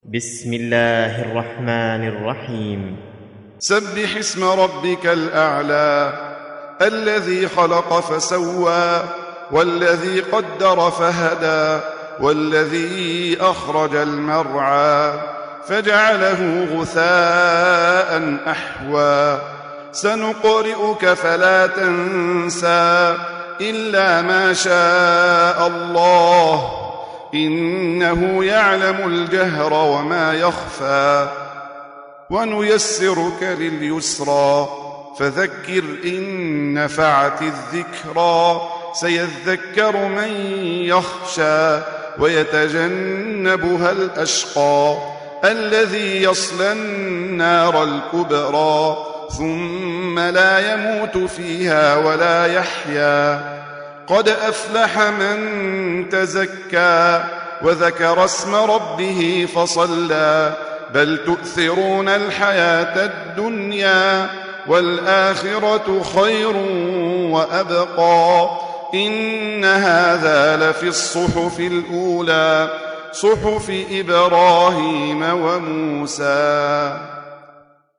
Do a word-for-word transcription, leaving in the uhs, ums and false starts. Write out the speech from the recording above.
بسم الله الرحمن الرحيم. سبح اسم ربك الأعلى الذي خلق فسوى والذي قدر فهدى والذي أخرج المرعى فجعله غثاء أحوى سنقرئك فلا تنسى إلا ما شاء الله إنه يعلم الجهر وما يخفى ونيسرك لليسرى فذكر إن نفعت الذكرى سيذكر من يخشى ويتجنبها الأشقى الذي يصلى النار الكبرى ثم لا يموت فيها ولا يحيا قد أفلح من تزكى وذكر اسم ربه فصلى بل تؤثرون الحياة الدنيا والآخرة خير وأبقى إن هذا لفي الصحف الأولى صحف إبراهيم وموسى.